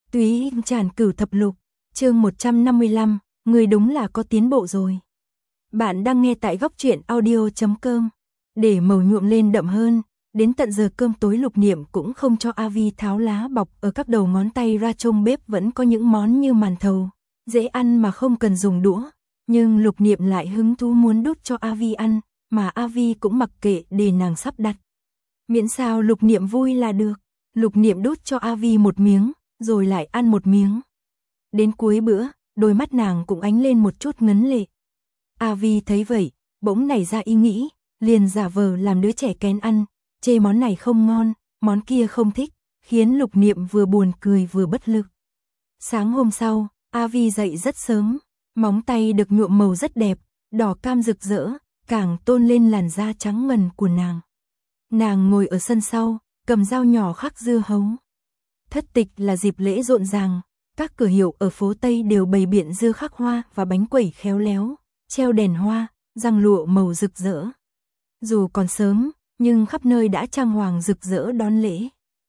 Túy Tràn Cửu Thập Lục, chương 155, người đúng là có tiến bộ rồi. Bạn đang nghe tại góc truyện audio.com. Để màu nhuộm lên đậm hơn, đến tận giờ cơm tối Lục Niệm cũng không cho A Vi tháo lá bọc ở các đầu ngón tay ra, trong bếp vẫn có những món như màn thầu, dễ ăn mà không cần dùng đũa, nhưng Lục Niệm lại hứng thú muốn đút cho A Vi ăn, mà A Vi cũng mặc kệ để nàng sắp đặt. Miễn sao Lục Niệm vui là được. Lục Niệm đút cho A Vi một miếng, rồi lại ăn một miếng. Đến cuối bữa, đôi mắt nàng cũng ánh lên một chút ngấn lệ. A Vi thấy vậy, bỗng nảy ra ý nghĩ, liền giả vờ làm đứa trẻ kén ăn, chê món này không ngon, món kia không thích, khiến Lục Niệm vừa buồn cười vừa bất lực. Sáng hôm sau, A Vi dậy rất sớm, móng tay được nhuộm màu rất đẹp, đỏ cam rực rỡ, càng tôn lên làn da trắng ngần của nàng. Nàng ngồi ở sân sau, cầm dao nhỏ khắc dưa hấu. Thất tịch là dịp lễ rộn ràng, các cửa hiệu ở phố Tây đều bày biện dưa khắc hoa và bánh quẩy khéo léo, treo đèn hoa, răng lụa màu rực rỡ. Dù còn sớm, nhưng khắp nơi đã trang hoàng rực rỡ đón lễ.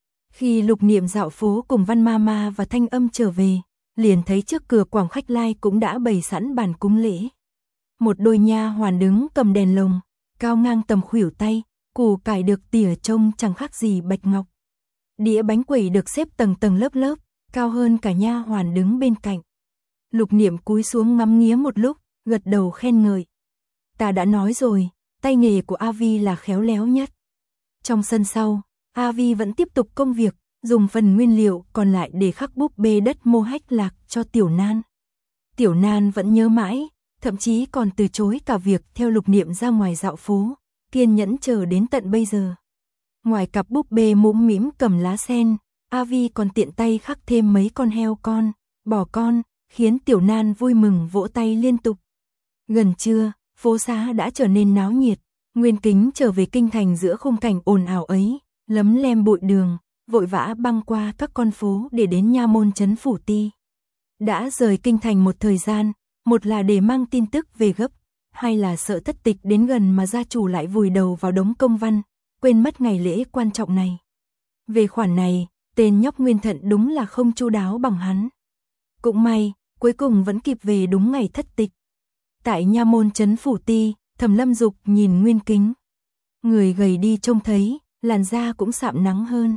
Khi Lục Niệm dạo phố cùng Văn Mama và Thanh Âm trở về, liền thấy trước cửa quảng khách lai cũng đã bày sẵn bàn cúng lễ. Một đôi nha hoàn đứng cầm đèn lồng, cao ngang tầm khuỷu tay, củ cải được tỉa trông chẳng khác gì bạch ngọc. Đĩa bánh quẩy được xếp tầng tầng lớp lớp, cao hơn cả nha hoàn đứng bên cạnh. Lục Niệm cúi xuống ngắm nghía một lúc, gật đầu khen ngợi. Ta đã nói rồi, tay nghề của A Vi là khéo léo nhất. Trong sân sau, A Vi vẫn tiếp tục công việc, dùng phần nguyên liệu còn lại để khắc búp bê đất Mô Hách Lạc cho Tiểu Nan. Tiểu Nan vẫn nhớ mãi, thậm chí còn từ chối cả việc theo Lục Niệm ra ngoài dạo phố, kiên nhẫn chờ đến tận bây giờ. Ngoài cặp búp bê mũm mĩm cầm lá sen, A Vi còn tiện tay khắc thêm mấy con heo con, bò con, khiến Tiểu Nan vui mừng vỗ tay liên tục. Gần trưa, phố xá đã trở nên náo nhiệt, Nguyên Kính trở về kinh thành giữa khung cảnh ồn ào ấy, lấm lem bụi đường, vội vã băng qua các con phố để đến nha môn trấn Phủ Ti. Đã rời kinh thành một thời gian, một là để mang tin tức về gấp, hai là sợ thất tịch đến gần mà gia chủ lại vùi đầu vào đống công văn, quên mất ngày lễ quan trọng này. Về khoản này, tên nhóc Nguyên Thận đúng là không chu đáo bằng hắn. Cũng may, cuối cùng vẫn kịp về đúng ngày thất tịch. Tại nha môn trấn Phủ Ti, Thẩm Lâm Dục nhìn Nguyên Kính. Người gầy đi trông thấy, làn da cũng sạm nắng hơn.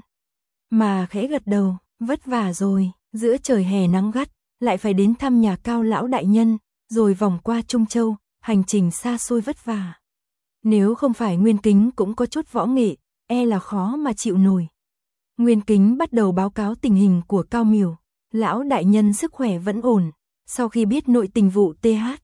Mà khẽ gật đầu, vất vả rồi, giữa trời hè nắng gắt, lại phải đến thăm nhà Cao lão đại nhân, rồi vòng qua Trung Châu, hành trình xa xôi vất vả. Nếu không phải Nguyên Kính cũng có chút võ nghệ, e là khó mà chịu nổi. Nguyên Kính bắt đầu báo cáo tình hình của Cao Miểu. Lão đại nhân sức khỏe vẫn ổn. Sau khi biết nội tình vụ TH,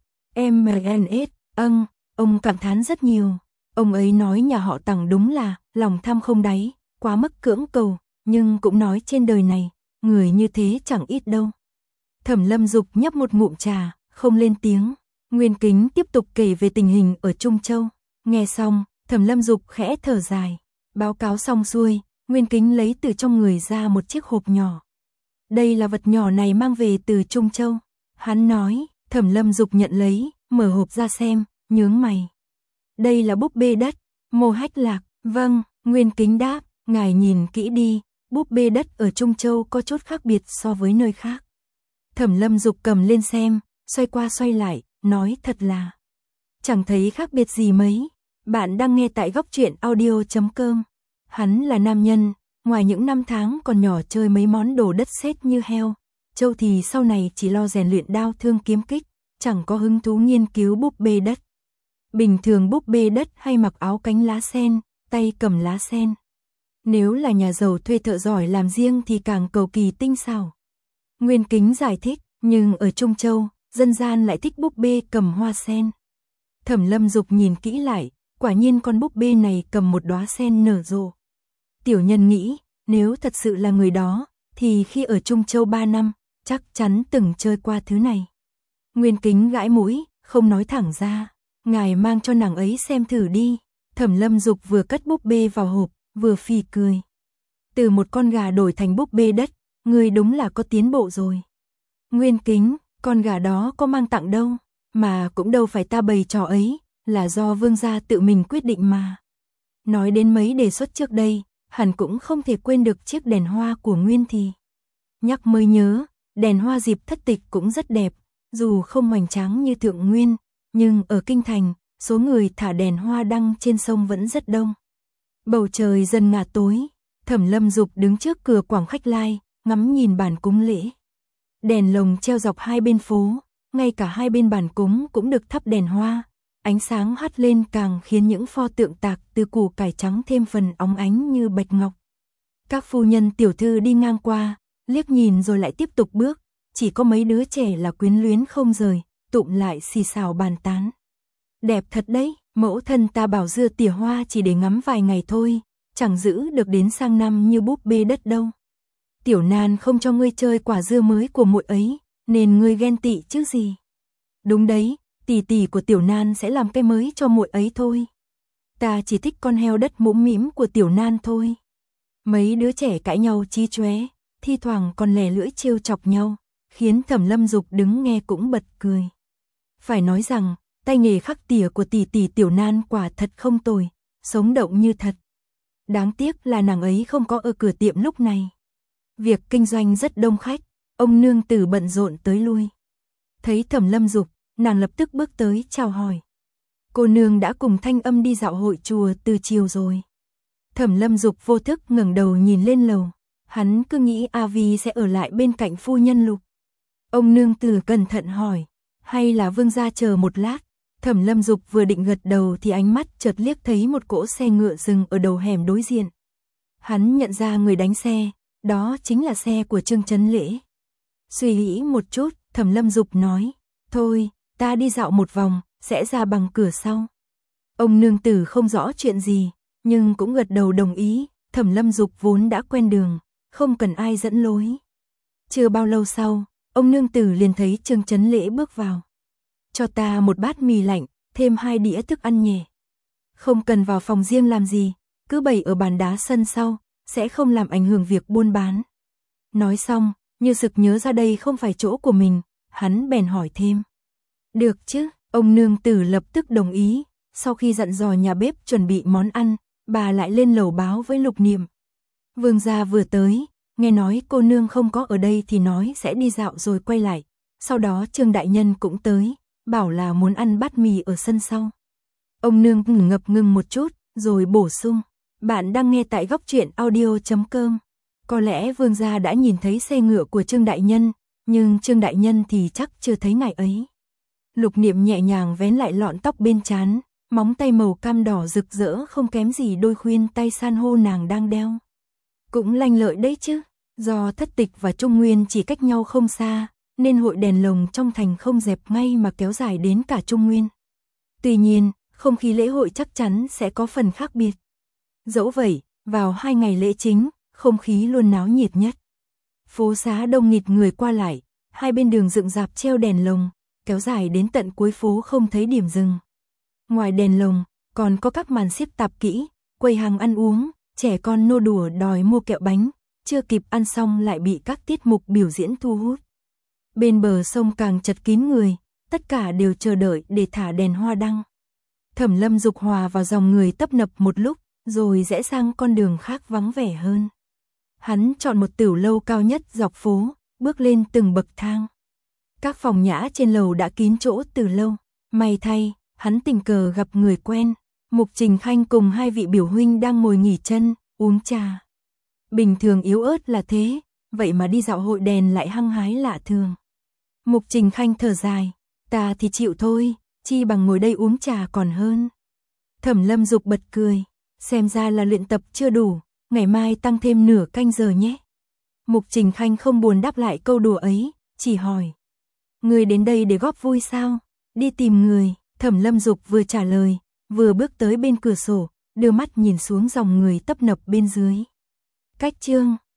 MNS, ông cảm thán rất nhiều. Ông ấy nói nhà họ Tằng đúng là lòng tham không đáy, quá mức cưỡng cầu, nhưng cũng nói trên đời này, người như thế chẳng ít đâu. Thẩm Lâm Dục nhấp một ngụm trà, không lên tiếng. Nguyên Kính tiếp tục kể về tình hình ở Trung Châu. Nghe xong, Thẩm Lâm Dục khẽ thở dài. Báo cáo xong xuôi, Nguyên Kính lấy từ trong người ra một chiếc hộp nhỏ. Đây là vật nhỏ này mang về từ Trung Châu. Hắn nói. Thẩm Lâm Dục nhận lấy, mở hộp ra xem, nhướng mày. Đây là búp bê đất, Mô Hách Lạc. Vâng, Nguyên Kính đáp, ngài nhìn kỹ đi, búp bê đất ở Trung Châu có chút khác biệt so với nơi khác. Thẩm Lâm Dục cầm lên xem, xoay qua xoay lại, nói thật là chẳng thấy khác biệt gì mấy. Bạn đang nghe tại góc truyện audio.com. Hắn là nam nhân, ngoài những năm tháng còn nhỏ chơi mấy món đồ đất sét như heo, trâu thì sau này chỉ lo rèn luyện đao thương kiếm kích, chẳng có hứng thú nghiên cứu búp bê đất. Bình thường búp bê đất hay mặc áo cánh lá sen, tay cầm lá sen. Nếu là nhà giàu thuê thợ giỏi làm riêng thì càng cầu kỳ tinh xảo. Nguyên Kính giải thích, nhưng ở Trung Châu, dân gian lại thích búp bê cầm hoa sen. Thẩm Lâm Dục nhìn kỹ lại, quả nhiên con búp bê này cầm một đóa sen nở rộ. Tiểu nhân nghĩ, nếu thật sự là người đó, thì khi ở Trung Châu 3 năm, chắc chắn từng chơi qua thứ này. Nguyên Kính gãi mũi, không nói thẳng ra. Ngài mang cho nàng ấy xem thử đi. Thẩm Lâm Dục vừa cất búp bê vào hộp, vừa phì cười. Từ một con gà đổi thành búp bê đất, người đúng là có tiến bộ rồi. Nguyên Kính, con gà đó có mang tặng đâu, mà cũng đâu phải ta bày trò ấy, là do vương gia tự mình quyết định mà. Nói đến mấy đề xuất trước đây, hẳn cũng không thể quên được chiếc đèn hoa của Nguyên thì. Nhắc mới nhớ, đèn hoa dịp thất tịch cũng rất đẹp, dù không hoành tráng như Thượng Nguyên, nhưng ở Kinh Thành, số người thả đèn hoa đăng trên sông vẫn rất đông. Bầu trời dần ngả tối, Thẩm Lâm Dục đứng trước cửa Quảng Khách Lai, ngắm nhìn bàn cúng lễ. Đèn lồng treo dọc hai bên phố, ngay cả hai bên bàn cúng cũng được thắp đèn hoa. Ánh sáng hắt lên càng khiến những pho tượng tạc từ củ cải trắng thêm phần óng ánh như bạch ngọc. Các phu nhân tiểu thư đi ngang qua, liếc nhìn rồi lại tiếp tục bước, chỉ có mấy đứa trẻ là quyến luyến không rời, tụm lại xì xào bàn tán. Đẹp thật đấy, mẫu thân ta bảo dưa tỉa hoa chỉ để ngắm vài ngày thôi, chẳng giữ được đến sang năm như búp bê đất đâu. Tiểu Nan không cho ngươi chơi quả dưa mới của muội ấy, nên ngươi ghen tị chứ gì. Đúng đấy, tỷ tỷ của Tiểu Nan sẽ làm cái mới cho muội ấy thôi. Ta chỉ thích con heo đất mũm mĩm của Tiểu Nan thôi. Mấy đứa trẻ cãi nhau chí chóe, thi thoảng còn lè lưỡi trêu chọc nhau, khiến Thẩm Lâm Dục đứng nghe cũng bật cười. Phải nói rằng, tay nghề khắc tỉa của tỷ tỷ Tiểu Nan quả thật không tồi, sống động như thật. Đáng tiếc là nàng ấy không có ở cửa tiệm lúc này. Việc kinh doanh rất đông khách, ông nương tử bận rộn tới lui. Thấy Thẩm Lâm Dục, nàng lập tức bước tới chào hỏi. Cô nương đã cùng Thanh Âm đi dạo hội chùa từ chiều rồi. Thẩm Lâm Dục vô thức ngẩng đầu nhìn lên lầu, hắn cứ nghĩ A Vi sẽ ở lại bên cạnh phu nhân Lục. Ông nương tử cẩn thận hỏi, hay là vương gia chờ một lát? Thẩm Lâm Dục vừa định gật đầu thì ánh mắt chợt liếc thấy một cỗ xe ngựa dừng ở đầu hẻm đối diện. Hắn nhận ra người đánh xe, đó chính là xe của Trương Chấn Lễ. Suy nghĩ một chút, Thẩm Lâm Dục nói, thôi, ta đi dạo một vòng, sẽ ra bằng cửa sau. Ông nương tử không rõ chuyện gì, nhưng cũng gật đầu đồng ý, Thẩm Lâm Dục vốn đã quen đường, không cần ai dẫn lối. Chưa bao lâu sau, ông nương tử liền thấy Trương Chấn Lễ bước vào. Cho ta một bát mì lạnh, thêm 2 đĩa thức ăn nhẹ. Không cần vào phòng riêng làm gì, cứ bày ở bàn đá sân sau, sẽ không làm ảnh hưởng việc buôn bán. Nói xong, như sực nhớ ra đây không phải chỗ của mình, hắn bèn hỏi thêm. Được chứ, ông nương tử lập tức đồng ý, sau khi dặn dò nhà bếp chuẩn bị món ăn, bà lại lên lầu báo với Lục Niệm. Vương gia vừa tới, nghe nói cô nương không có ở đây thì nói sẽ đi dạo rồi quay lại. Sau đó Trương đại nhân cũng tới, bảo là muốn ăn bát mì ở sân sau. Ông nương ngập ngừng một chút, rồi bổ sung. Bạn đang nghe tại góc truyện audio.com. Có lẽ vương gia đã nhìn thấy xe ngựa của Trương đại nhân, nhưng Trương đại nhân thì chắc chưa thấy ngài ấy. Lục Niệm nhẹ nhàng vén lại lọn tóc bên trán, móng tay màu cam đỏ rực rỡ không kém gì đôi khuyên tay san hô nàng đang đeo. Cũng lanh lợi đấy chứ, do Thất Tịch và Trung Nguyên chỉ cách nhau không xa, nên hội đèn lồng trong thành không dẹp ngay mà kéo dài đến cả Trung Nguyên. Tuy nhiên, không khí lễ hội chắc chắn sẽ có phần khác biệt. Dẫu vậy, vào 2 ngày lễ chính, không khí luôn náo nhiệt nhất. Phố xá đông nghịt người qua lại, hai bên đường dựng rạp treo đèn lồng, kéo dài đến tận cuối phố không thấy điểm dừng. Ngoài đèn lồng, còn có các màn xiếc tạp kỹ, quầy hàng ăn uống, trẻ con nô đùa đòi mua kẹo bánh, chưa kịp ăn xong lại bị các tiết mục biểu diễn thu hút. Bên bờ sông càng chật kín người, tất cả đều chờ đợi để thả đèn hoa đăng. Thẩm Lâm Dục hòa vào dòng người tấp nập một lúc, rồi rẽ sang con đường khác vắng vẻ hơn. Hắn chọn một tửu lâu cao nhất dọc phố, bước lên từng bậc thang. Các phòng nhã trên lầu đã kín chỗ từ lâu. May thay, hắn tình cờ gặp người quen. Mục Trình Khanh cùng 2 vị biểu huynh đang ngồi nghỉ chân, uống trà. Bình thường yếu ớt là thế, vậy mà đi dạo hội đèn lại hăng hái lạ thường. Mục Trình Khanh thở dài, ta thì chịu thôi, chi bằng ngồi đây uống trà còn hơn. Thẩm Lâm Dục bật cười, xem ra là luyện tập chưa đủ, ngày mai tăng thêm nửa canh giờ nhé. Mục Trình Khanh không buồn đáp lại câu đùa ấy, chỉ hỏi. Người đến đây để góp vui sao? Đi tìm người. Thẩm Lâm Dục vừa trả lời, vừa bước tới bên cửa sổ, đưa mắt nhìn xuống dòng người tấp nập bên dưới. Cách chương